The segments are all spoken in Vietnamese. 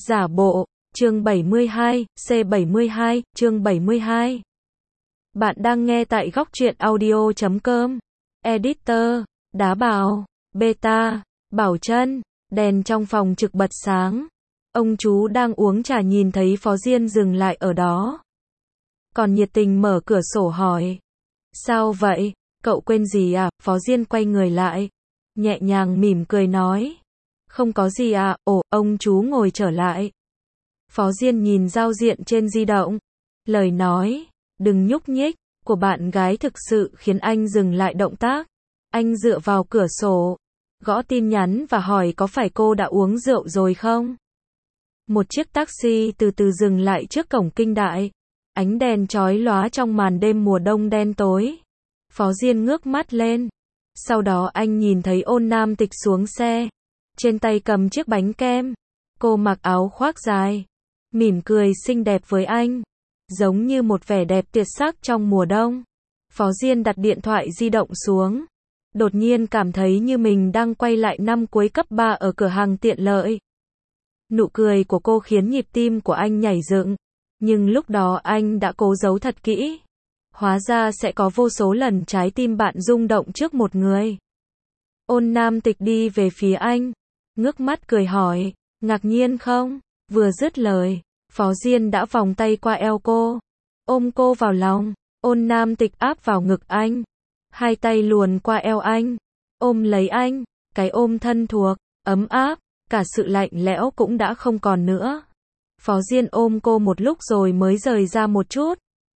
Giả bộ, chương 72, C72, chương 72. Bạn đang nghe tại góc truyện audio.com. Editor, Đá Bào, Beta, Bảo Trân, đèn trong phòng trực bật sáng. Ông chú đang uống trà nhìn thấy Phó Diên dừng lại ở đó. Còn nhiệt tình mở cửa sổ hỏi. Sao vậy, cậu quên gì à? Phó Diên quay người lại, nhẹ nhàng mỉm cười nói. Không có gì à, ông chú ngồi trở lại. Phó Diên nhìn giao diện trên di động. Lời nói, đừng nhúc nhích, của bạn gái thực sự khiến anh dừng lại động tác. Anh dựa vào cửa sổ, gõ tin nhắn và hỏi có phải cô đã uống rượu rồi không? Một chiếc taxi từ từ dừng lại trước cổng Kinh Đại. Ánh đèn chói lóa trong màn đêm mùa đông đen tối. Phó Diên ngước mắt lên. Sau đó anh nhìn thấy Ôn Nam Tịch xuống xe. Trên tay cầm chiếc bánh kem. Cô mặc áo khoác dài, mỉm cười xinh đẹp với anh, giống như một vẻ đẹp tuyệt sắc trong mùa đông. Phó Diên đặt điện thoại di động xuống. Đột nhiên cảm thấy như mình đang quay lại năm cuối cấp 3 ở cửa hàng tiện lợi. Nụ cười của cô khiến nhịp tim của anh nhảy dựng. Nhưng lúc đó anh đã cố giấu thật kỹ. Hóa ra sẽ có vô số lần trái tim bạn rung động trước một người. Ôn Nam Tịch đi về phía anh, ngước mắt cười hỏi, ngạc nhiên không? Vừa dứt lời, Phó Diên đã vòng tay qua eo cô, ôm cô vào lòng. Ôn Nam Tịch áp vào ngực anh, hai tay luồn qua eo anh, ôm lấy anh. Cái ôm thân thuộc, ấm áp, cả sự lạnh lẽo cũng đã không còn nữa. Phó Diên ôm cô một lúc rồi mới rời ra một chút.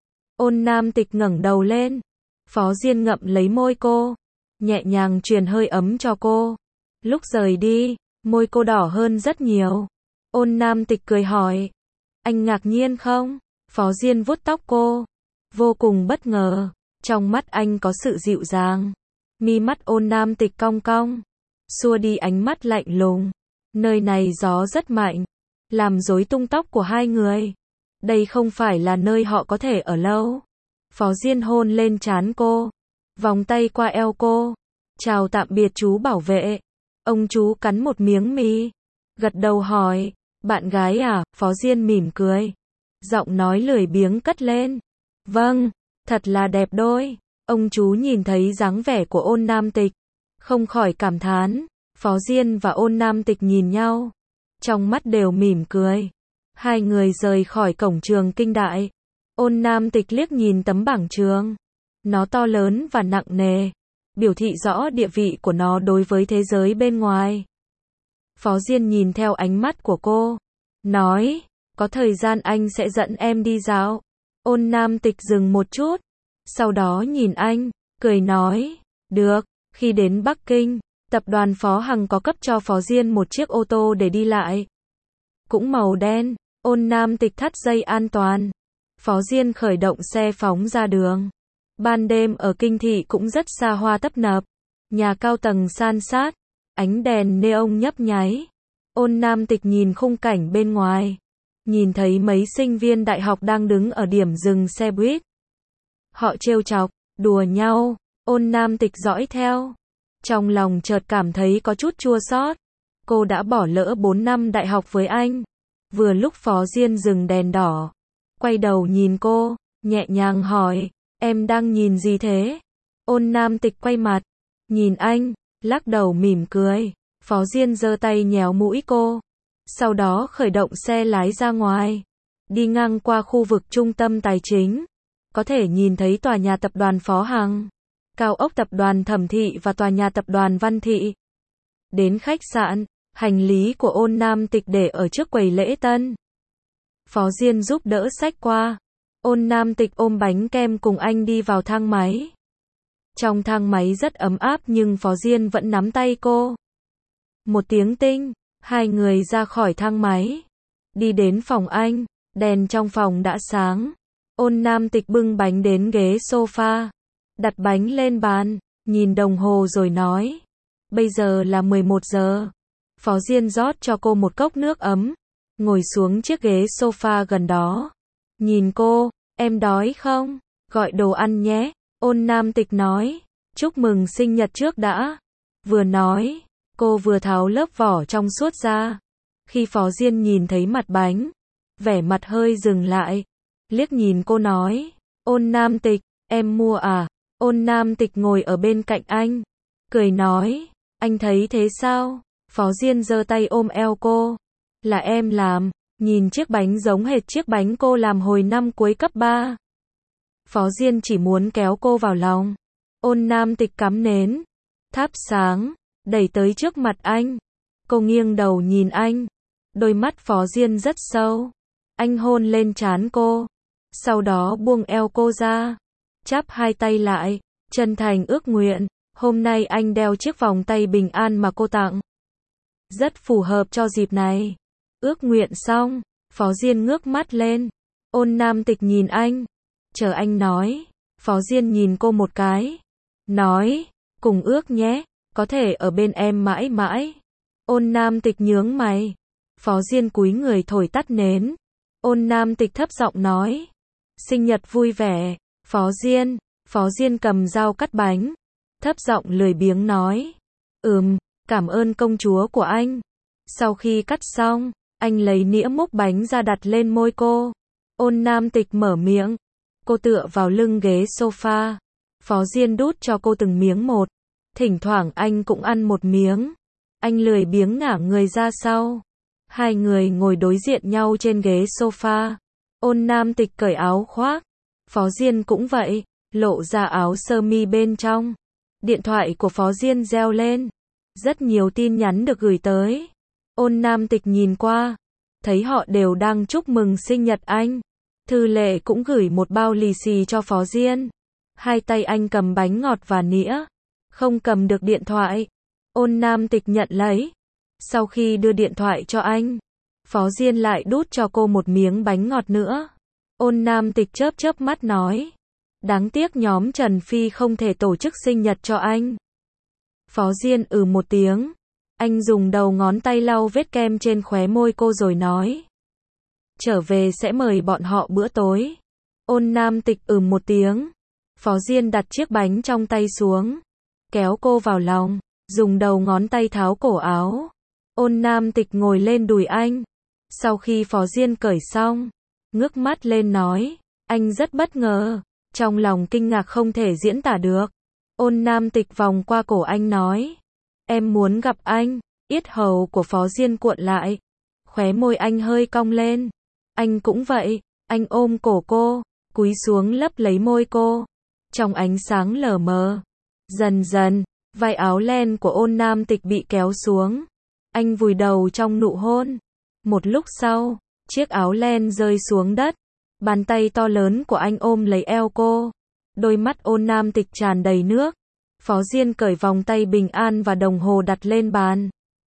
Ôn Nam Tịch ngẩng đầu lên. Phó Diên ngậm lấy môi cô, nhẹ nhàng truyền hơi ấm cho cô. Lúc rời đi, môi cô đỏ hơn rất nhiều. Ôn Nam Tịch cười hỏi, anh ngạc nhiên không? Phó Diên vuốt tóc cô, vô cùng bất ngờ. Trong mắt anh có sự dịu dàng. Mi mắt Ôn Nam Tịch cong cong, xua đi ánh mắt lạnh lùng. Nơi này gió rất mạnh, làm rối tung tóc của hai người. Đây không phải là nơi họ có thể ở lâu. Phó Diên hôn lên trán cô, vòng tay qua eo cô. Chào tạm biệt chú bảo vệ. Ông chú cắn một miếng mì, gật đầu hỏi, bạn gái à? Phó Diên mỉm cười, giọng nói lười biếng cất lên. Vâng, thật là đẹp đôi. Ông chú nhìn thấy dáng vẻ của Ôn Nam Tịch, không khỏi cảm thán. Phó Diên và Ôn Nam Tịch nhìn nhau, trong mắt đều mỉm cười. Hai người rời khỏi cổng trường Kinh Đại. Ôn Nam Tịch liếc nhìn tấm bảng trường. Nó to lớn và nặng nề, biểu thị rõ địa vị của nó đối với thế giới bên ngoài. Phó Diên nhìn theo ánh mắt của cô, nói, có thời gian anh sẽ dẫn em đi dạo. Ôn Nam Tịch dừng một chút, sau đó nhìn anh, cười nói, được. Khi đến Bắc Kinh, tập đoàn Phó Hằng có cấp cho Phó Diên một chiếc ô tô để đi lại, cũng màu đen. Ôn Nam Tịch thắt dây an toàn. Phó Diên khởi động xe phóng ra đường. Ban đêm ở Kinh Thị cũng rất xa hoa tấp nập. Nhà cao tầng san sát, ánh đèn neon nhấp nháy. Ôn Nam Tịch nhìn khung cảnh bên ngoài, nhìn thấy mấy sinh viên đại học đang đứng ở điểm dừng xe buýt. Họ trêu chọc, đùa nhau. Ôn Nam Tịch dõi theo, trong lòng chợt cảm thấy có chút chua xót. Cô đã bỏ lỡ 4 năm đại học với anh. Vừa lúc Phó Diên dừng đèn đỏ, quay đầu nhìn cô, nhẹ nhàng hỏi, em đang nhìn gì thế? Ôn Nam Tịch quay mặt, nhìn anh, lắc đầu mỉm cười. Phó Diên giơ tay nhéo mũi cô, sau đó khởi động xe lái ra ngoài. Đi ngang qua khu vực trung tâm tài chính, có thể nhìn thấy tòa nhà tập đoàn Phó Hằng, cao ốc tập đoàn Thẩm Thị và tòa nhà tập đoàn Văn Thị. Đến khách sạn, hành lý của Ôn Nam Tịch để ở trước quầy lễ tân. Phó Diên giúp đỡ xách qua. Ôn Nam Tịch ôm bánh kem cùng anh đi vào thang máy. Trong thang máy rất ấm áp nhưng Phó Diên vẫn nắm tay cô. Một tiếng tinh, hai người ra khỏi thang máy, đi đến phòng anh. Đèn trong phòng đã sáng. Ôn Nam Tịch bưng bánh đến ghế sofa, đặt bánh lên bàn, nhìn đồng hồ rồi nói, bây giờ là 11 giờ. Phó Diên rót cho cô một cốc nước ấm, ngồi xuống chiếc ghế sofa gần đó. Nhìn cô, em đói không? Gọi đồ ăn nhé. Ôn Nam Tịch nói, chúc mừng sinh nhật trước đã. Vừa nói, cô vừa tháo lớp vỏ trong suốt ra. Khi Phó Diên nhìn thấy mặt bánh, vẻ mặt hơi dừng lại, liếc nhìn cô nói, Ôn Nam Tịch, em mua à? Ôn Nam Tịch ngồi ở bên cạnh anh, cười nói, anh thấy thế sao? Phó Diên giơ tay ôm eo cô, là em làm, nhìn chiếc bánh giống hệt chiếc bánh cô làm hồi năm cuối cấp 3. Phó Diên chỉ muốn kéo cô vào lòng. Ôn Nam Tịch cắm nến, thắp sáng, đẩy tới trước mặt anh. Cô nghiêng đầu nhìn anh, đôi mắt Phó Diên rất sâu. Anh hôn lên trán cô, sau đó buông eo cô ra, chắp hai tay lại, chân thành ước nguyện, hôm nay anh đeo chiếc vòng tay bình an mà cô tặng. Rất phù hợp cho dịp này. Ước nguyện xong, Phó Diên ngước mắt lên. Ôn Nam Tịch nhìn anh, chờ anh nói. Phó Diên nhìn cô một cái, nói, cùng ước nhé, có thể ở bên em mãi mãi. Ôn Nam Tịch nhướng mày. Phó Diên cúi người thổi tắt nến. Ôn Nam Tịch thấp giọng nói, sinh nhật vui vẻ, Phó Diên. Phó Diên cầm dao cắt bánh, thấp giọng lười biếng nói, cảm ơn công chúa của anh. Sau khi cắt xong, anh lấy nĩa múc bánh ra đặt lên môi cô. Ôn Nam Tịch mở miệng, cô tựa vào lưng ghế sofa. Phó Diên đút cho cô từng miếng một, thỉnh thoảng anh cũng ăn một miếng. Anh lười biếng ngả người ra sau. Hai người ngồi đối diện nhau trên ghế sofa. Ôn Nam Tịch cởi áo khoác, Phó Diên cũng vậy, lộ ra áo sơ mi bên trong. Điện thoại của Phó Diên reo lên, rất nhiều tin nhắn được gửi tới. Ôn Nam Tịch nhìn qua, thấy họ đều đang chúc mừng sinh nhật anh. Thư Lệ cũng gửi một bao lì xì cho Phó Diên. Hai tay anh cầm bánh ngọt và nĩa, không cầm được điện thoại. Ôn Nam Tịch nhận lấy. Sau khi đưa điện thoại cho anh, Phó Diên lại đút cho cô một miếng bánh ngọt nữa. Ôn Nam Tịch chớp chớp mắt nói, đáng tiếc nhóm Trần Phi không thể tổ chức sinh nhật cho anh. Phó Diên một tiếng. Anh dùng đầu ngón tay lau vết kem trên khóe môi cô rồi nói, trở về sẽ mời bọn họ bữa tối. Ôn Nam Tịch một tiếng. Phó Diên đặt chiếc bánh trong tay xuống, kéo cô vào lòng, dùng đầu ngón tay tháo cổ áo. Ôn Nam Tịch ngồi lên đùi anh. Sau khi Phó Diên cởi xong, ngước mắt lên nói, anh rất bất ngờ, trong lòng kinh ngạc không thể diễn tả được. Ôn Nam Tịch vòng qua cổ anh nói, em muốn gặp anh. Yết hầu của Phó Diên cuộn lại, khóe môi anh hơi cong lên. Anh cũng vậy. Anh ôm cổ cô, cúi xuống lấp lấy môi cô. Trong ánh sáng lờ mờ, dần dần, vai áo len của Ôn Nam Tịch bị kéo xuống. Anh vùi đầu trong nụ hôn. Một lúc sau, chiếc áo len rơi xuống đất. Bàn tay to lớn của anh ôm lấy eo cô. Đôi mắt Ôn Nam Tịch tràn đầy nước. Phó Diên cởi vòng tay bình an và đồng hồ đặt lên bàn.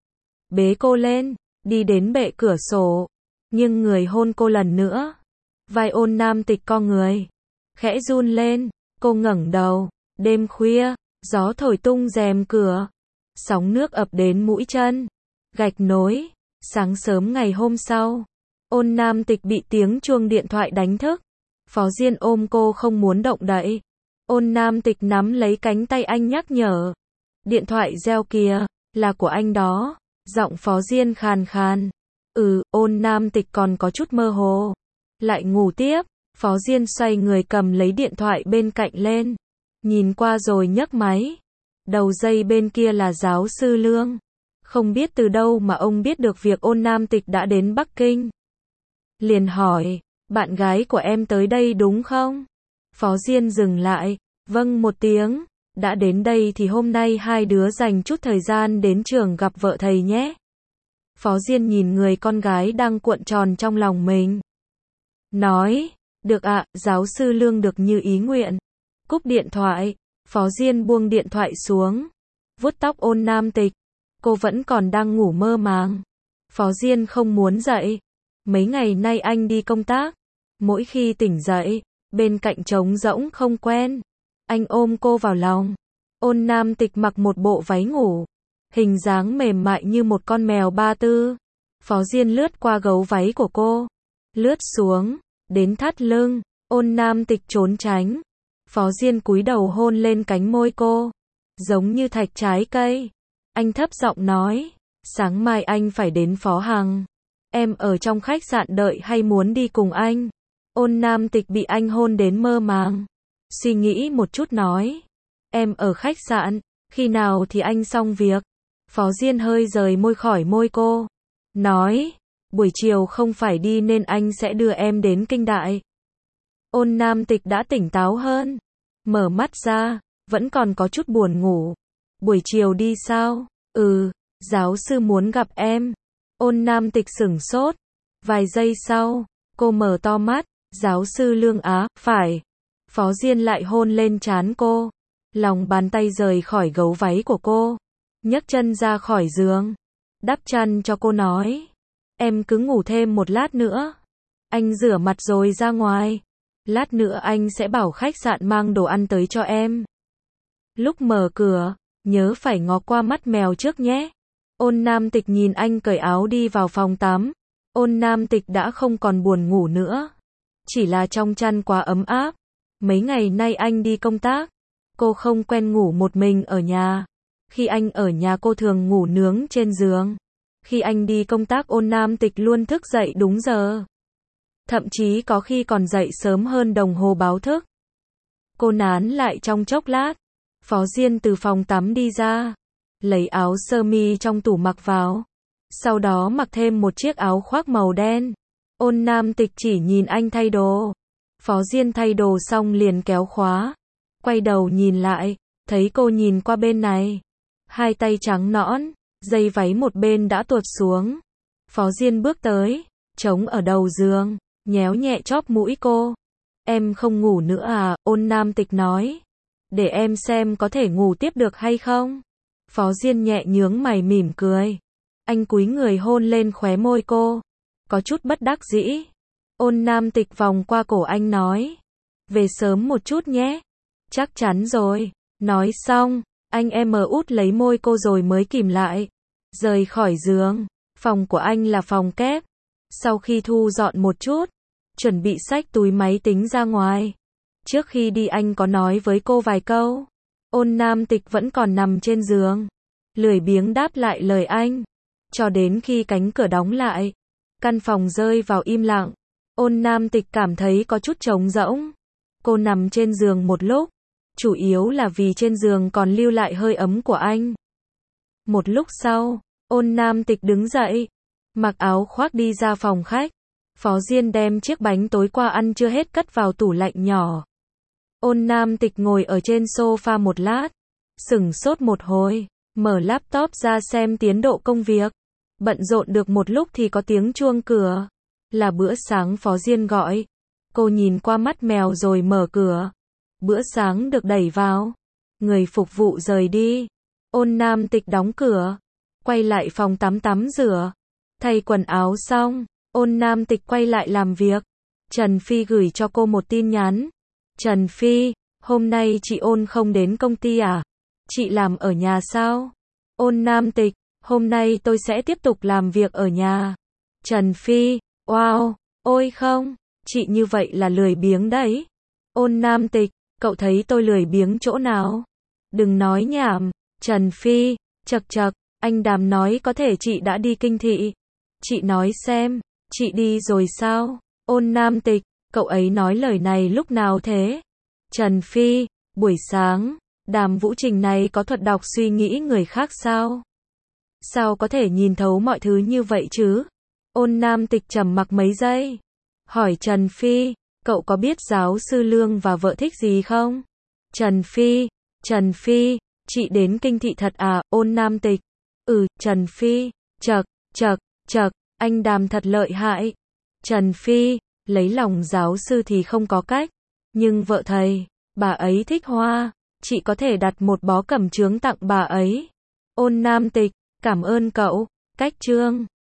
Bế cô lên, đi đến bệ cửa sổ, nghiêng người hôn cô lần nữa. Vai Ôn Nam Tịch co người, khẽ run lên, cô ngẩng đầu. Đêm khuya, gió thổi tung rèm cửa, sóng nước ập đến mũi chân. Gạch nối. Sáng sớm ngày hôm sau, Ôn Nam Tịch bị tiếng chuông điện thoại đánh thức. Phó Diên ôm cô không muốn động đậy. Ôn Nam Tịch nắm lấy cánh tay anh nhắc nhở. Điện thoại reo kìa, là của anh đó. Giọng Phó Diên khàn khàn. Ôn Nam Tịch còn có chút mơ hồ. Lại ngủ tiếp. Phó Diên xoay người cầm lấy điện thoại bên cạnh lên. Nhìn qua rồi nhấc máy. Đầu dây bên kia là giáo sư Lương. Không biết từ đâu mà ông biết được việc Ôn Nam Tịch đã đến Bắc Kinh. Liền hỏi, bạn gái của em tới đây đúng không? Phó Diên dừng lại, vâng một tiếng. Đã đến đây thì hôm nay hai đứa dành chút thời gian đến trường gặp vợ thầy nhé. Phó Diên nhìn người con gái đang cuộn tròn trong lòng mình. Nói, được ạ, giáo sư Lương được như ý nguyện. Cúp điện thoại, Phó Diên buông điện thoại xuống, vuốt tóc Ôn Nam Tịch. Cô vẫn còn đang ngủ mơ màng. Phó Diên không muốn dậy. Mấy ngày nay anh đi công tác. Mỗi khi tỉnh dậy, bên cạnh trống rỗng không quen. Anh ôm cô vào lòng. Ôn Nam Tịch mặc một bộ váy ngủ, hình dáng mềm mại như một con mèo ba tư. Phó Diên lướt qua gấu váy của cô, lướt xuống, đến thắt lưng. Ôn Nam Tịch trốn tránh. Phó Diên cúi đầu hôn lên cánh môi cô, giống như thạch trái cây. Anh thấp giọng nói, Sáng mai anh phải đến Phó Hằng. Em ở trong khách sạn đợi hay muốn đi cùng anh? Ôn Nam Tịch bị anh hôn đến mơ màng. Suy nghĩ một chút nói. Em ở khách sạn, khi nào thì anh xong việc? Phó Diên hơi rời môi khỏi môi cô. Nói, buổi chiều không phải đi nên anh sẽ đưa em đến Kinh Đại. Ôn Nam Tịch đã tỉnh táo hơn. Mở mắt ra, vẫn còn có chút buồn ngủ. Buổi chiều đi sao? Giáo sư muốn gặp em. Ôn Nam Tịch sửng sốt. Vài giây sau, cô mở to mắt. Giáo sư Lương Á, phải. Phó Diên lại hôn lên trán cô. Lòng bàn tay rời khỏi gấu váy của cô. Nhấc chân ra khỏi giường. Đắp chăn cho cô nói. Em cứ ngủ thêm một lát nữa. Anh rửa mặt rồi ra ngoài. Lát nữa anh sẽ bảo khách sạn mang đồ ăn tới cho em. Lúc mở cửa, nhớ phải ngó qua mắt mèo trước nhé. Ôn Nam Tịch nhìn anh cởi áo đi vào phòng tắm. Ôn Nam Tịch đã không còn buồn ngủ nữa. Chỉ là trong chăn quá ấm áp. Mấy ngày nay anh đi công tác. Cô không quen ngủ một mình ở nhà. Khi anh ở nhà cô thường ngủ nướng trên giường. Khi anh đi công tác Ôn Nam Tịch luôn thức dậy đúng giờ. Thậm chí có khi còn dậy sớm hơn đồng hồ báo thức. Cô nán lại trong chốc lát. Phó Diên từ phòng tắm đi ra. Lấy áo sơ mi trong tủ mặc vào. Sau đó mặc thêm một chiếc áo khoác màu đen. Ôn Nam Tịch chỉ nhìn anh thay đồ. Phó Diên thay đồ xong liền kéo khóa. Quay đầu nhìn lại. Thấy cô nhìn qua bên này. Hai tay trắng nõn. Dây váy một bên đã tuột xuống. Phó Diên bước tới. Chống ở đầu giường. Nhéo nhẹ chóp mũi cô. Em không ngủ nữa à? Ôn Nam Tịch nói. Để em xem có thể ngủ tiếp được hay không? Phó Diên nhẹ nhướng mày mỉm cười. Anh cúi người hôn lên khóe môi cô. Có chút bất đắc dĩ. Ôn Nam Tịch vòng qua cổ anh nói. Về sớm một chút nhé. Chắc chắn rồi. Nói xong, anh út lấy môi cô rồi mới kìm lại. Rời khỏi giường. Phòng của anh là phòng kép. Sau khi thu dọn một chút, chuẩn bị xách túi máy tính ra ngoài. Trước khi đi anh có nói với cô vài câu. Ôn Nam Tịch vẫn còn nằm trên giường. Lười biếng đáp lại lời anh. Cho đến khi cánh cửa đóng lại. Căn phòng rơi vào im lặng. Ôn Nam Tịch cảm thấy có chút trống rỗng. Cô nằm trên giường một lúc. Chủ yếu là vì trên giường còn lưu lại hơi ấm của anh. Một lúc sau, Ôn Nam Tịch đứng dậy. Mặc áo khoác đi ra phòng khách. Phó Diên đem chiếc bánh tối qua ăn chưa hết cất vào tủ lạnh nhỏ. Ôn Nam Tịch ngồi ở trên sofa một lát. Sửng sốt một hồi. Mở laptop ra xem tiến độ công việc. Bận rộn được một lúc thì có tiếng chuông cửa. Là bữa sáng Phó Diên gọi. Cô nhìn qua mắt mèo rồi mở cửa. Bữa sáng được đẩy vào. Người phục vụ rời đi. Ôn Nam Tịch đóng cửa. Quay lại phòng tắm rửa. Thay quần áo xong. Ôn Nam Tịch quay lại làm việc. Trần Phi gửi cho cô một tin nhắn. Trần Phi, hôm nay chị Ôn không đến công ty à? Chị làm ở nhà sao? Ôn Nam Tịch, hôm nay tôi sẽ tiếp tục làm việc ở nhà. Trần Phi, wow, ôi không, chị như vậy là lười biếng đấy. Ôn Nam Tịch, cậu thấy tôi lười biếng chỗ nào? Đừng nói nhảm. Trần Phi, chậc chậc, anh Đàm nói có thể chị đã đi kinh thị. Chị nói xem, chị đi rồi sao? Ôn Nam Tịch, cậu ấy nói lời này lúc nào thế? Trần Phi, buổi sáng, Đàm Vũ Trình này có thuật đọc suy nghĩ người khác sao? Sao có thể nhìn thấu mọi thứ như vậy chứ? Ôn Nam Tịch trầm mặc mấy giây. Hỏi Trần Phi, cậu có biết giáo sư Lương và vợ thích gì không? Trần Phi, chị đến kinh thị thật à? Ôn Nam Tịch, Trần Phi, chậc, anh Đàm thật lợi hại. Trần Phi, lấy lòng giáo sư thì không có cách. Nhưng vợ thầy, bà ấy thích hoa. Chị có thể đặt một bó cẩm chướng tặng bà ấy. Ôn Nam Tịch, cảm ơn cậu. Cách chương